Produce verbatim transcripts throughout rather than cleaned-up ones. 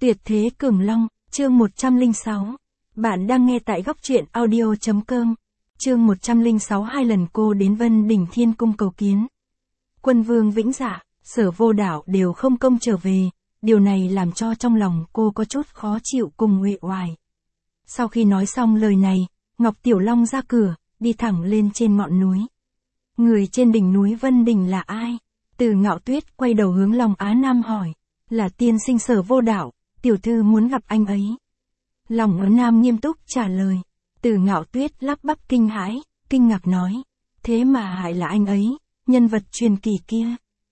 Tuyệt thế cường long, chương một trăm lẻ sáu. Bạn đang nghe tại góc truyện audio chấm com. Chương một trăm lẻ sáu. Hai lần cô đến Vân Đỉnh Thiên Cung cầu kiến. Quân Vương Vĩnh Dạ, Sở Vô Đạo đều không công trở về, điều này làm cho trong lòng cô có chút khó chịu cùng uể oải. Sau khi nói xong lời này, Ngọc Tiểu Long ra cửa, đi thẳng lên trên ngọn núi. Người trên đỉnh núi Vân Đỉnh là ai? Từ Ngạo Tuyết quay đầu hướng Long Á Nam hỏi. Là tiên sinh Sở Vô Đạo, tiểu thư muốn gặp anh ấy. Long Á Nam nghiêm túc trả lời. Từ Ngạo Tuyết lắp bắp kinh hãi, kinh ngạc nói. Thế mà hại là anh ấy, nhân vật truyền kỳ kia.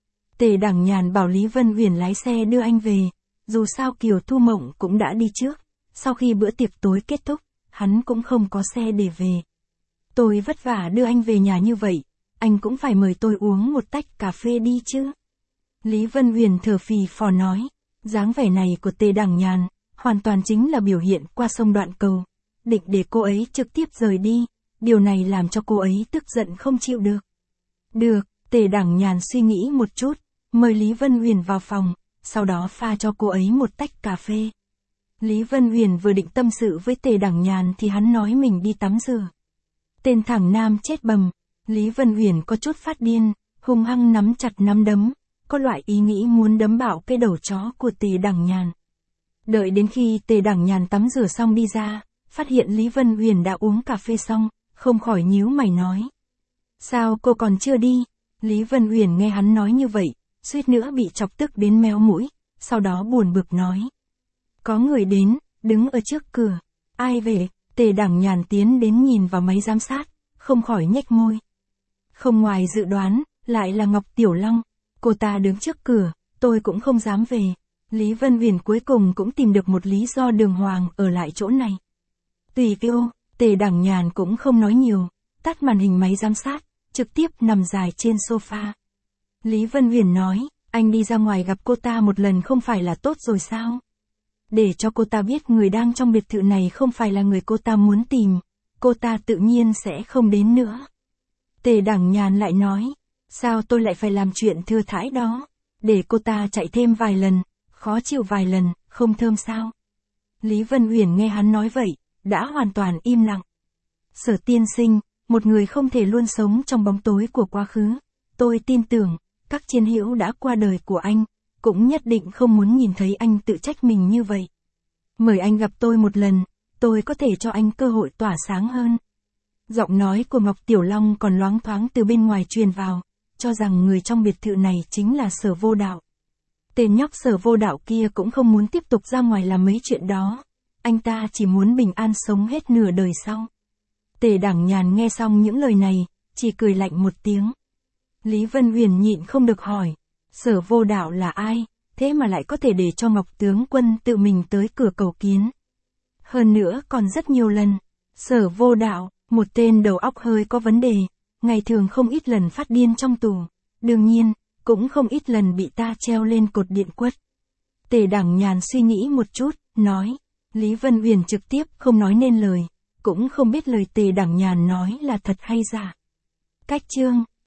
Tề Đẳng Nhàn bảo Lý Vân Uyển lái xe đưa anh về, dù sao Kiều Thu Mộng cũng đã đi trước, sau khi bữa tiệc tối kết thúc, hắn cũng không có xe để về. Tôi vất vả đưa anh về nhà như vậy, anh cũng phải mời tôi uống một tách cà phê đi chứ. Lý Vân Uyển thở phì phò nói, dáng vẻ này của Tề Đẳng Nhàn, hoàn toàn chính là biểu hiện qua sông Đoạn Cầu, định để cô ấy trực tiếp rời đi, điều này làm cho cô ấy tức giận không chịu được. Được, Tề Đẳng Nhàn suy nghĩ một chút, mời Lý Vân Uyển vào phòng, sau đó pha cho cô ấy một tách cà phê. Lý Vân Uyển vừa định tâm sự với Tề Đẳng Nhàn thì hắn nói mình đi tắm rửa. Tên thằng nam chết bầm, Lý Vân Uyển có chút phát điên, hung hăng nắm chặt nắm đấm, có loại ý nghĩ muốn đấm bạo cái đầu chó của Tề Đẳng Nhàn. Đợi đến khi Tề Đẳng Nhàn tắm rửa xong đi ra, phát hiện Lý Vân Uyển đã uống cà phê xong, không khỏi nhíu mày nói. Sao cô còn chưa đi? Lý Vân Uyển nghe hắn nói như vậy, suýt nữa bị chọc tức đến méo mũi, sau đó buồn bực nói. Có người đến, đứng ở trước cửa. Ai về? Tề Đẳng Nhàn tiến đến nhìn vào máy giám sát, không khỏi nhếch môi. Không ngoài dự đoán, lại là Ngọc Tiểu Long. Cô ta đứng trước cửa, tôi cũng không dám về. Lý Vân Uyển cuối cùng cũng tìm được một lý do đường hoàng ở lại chỗ này. Tùy kêu, Tề Đẳng Nhàn cũng không nói nhiều, tắt màn hình máy giám sát, trực tiếp nằm dài trên sofa. Lý Vân Uyển nói, anh đi ra ngoài gặp cô ta một lần không phải là tốt rồi sao? Để cho cô ta biết người đang trong biệt thự này không phải là người cô ta muốn tìm, cô ta tự nhiên sẽ không đến nữa. Tề Đẳng Nhàn lại nói, sao tôi lại phải làm chuyện thừa thãi đó, để cô ta chạy thêm vài lần, khó chịu vài lần, không thơm sao? Lý Vân Uyển nghe hắn nói vậy, đã hoàn toàn im lặng. Sở tiên sinh, một người không thể luôn sống trong bóng tối của quá khứ, tôi tin tưởng, các chiến hữu đã qua đời của anh, cũng nhất định không muốn nhìn thấy anh tự trách mình như vậy. Mời anh gặp tôi một lần, tôi có thể cho anh cơ hội tỏa sáng hơn. Giọng nói của Ngọc Tiểu Long còn loáng thoáng từ bên ngoài truyền vào, cho rằng người trong biệt thự này chính là Sở Vô Đạo. Tên nhóc Sở Vô Đạo kia cũng không muốn tiếp tục ra ngoài làm mấy chuyện đó, anh ta chỉ muốn bình an sống hết nửa đời sau. Tề Đẳng Nhàn nghe xong những lời này, chỉ cười lạnh một tiếng. Lý Vân Uyển nhịn không được hỏi, Sở Vô Đạo là ai, thế mà lại có thể để cho Ngọc tướng quân tự mình tới cửa cầu kiến. Hơn nữa còn rất nhiều lần, Sở Vô Đạo, một tên đầu óc hơi có vấn đề, ngày thường không ít lần phát điên trong tù, đương nhiên, cũng không ít lần bị ta treo lên cột điện quất. Tề Đẳng Nhàn suy nghĩ một chút, nói, Lý Vân Uyển trực tiếp không nói nên lời, cũng không biết lời Tề Đẳng Nhàn nói là thật hay giả. Cách chương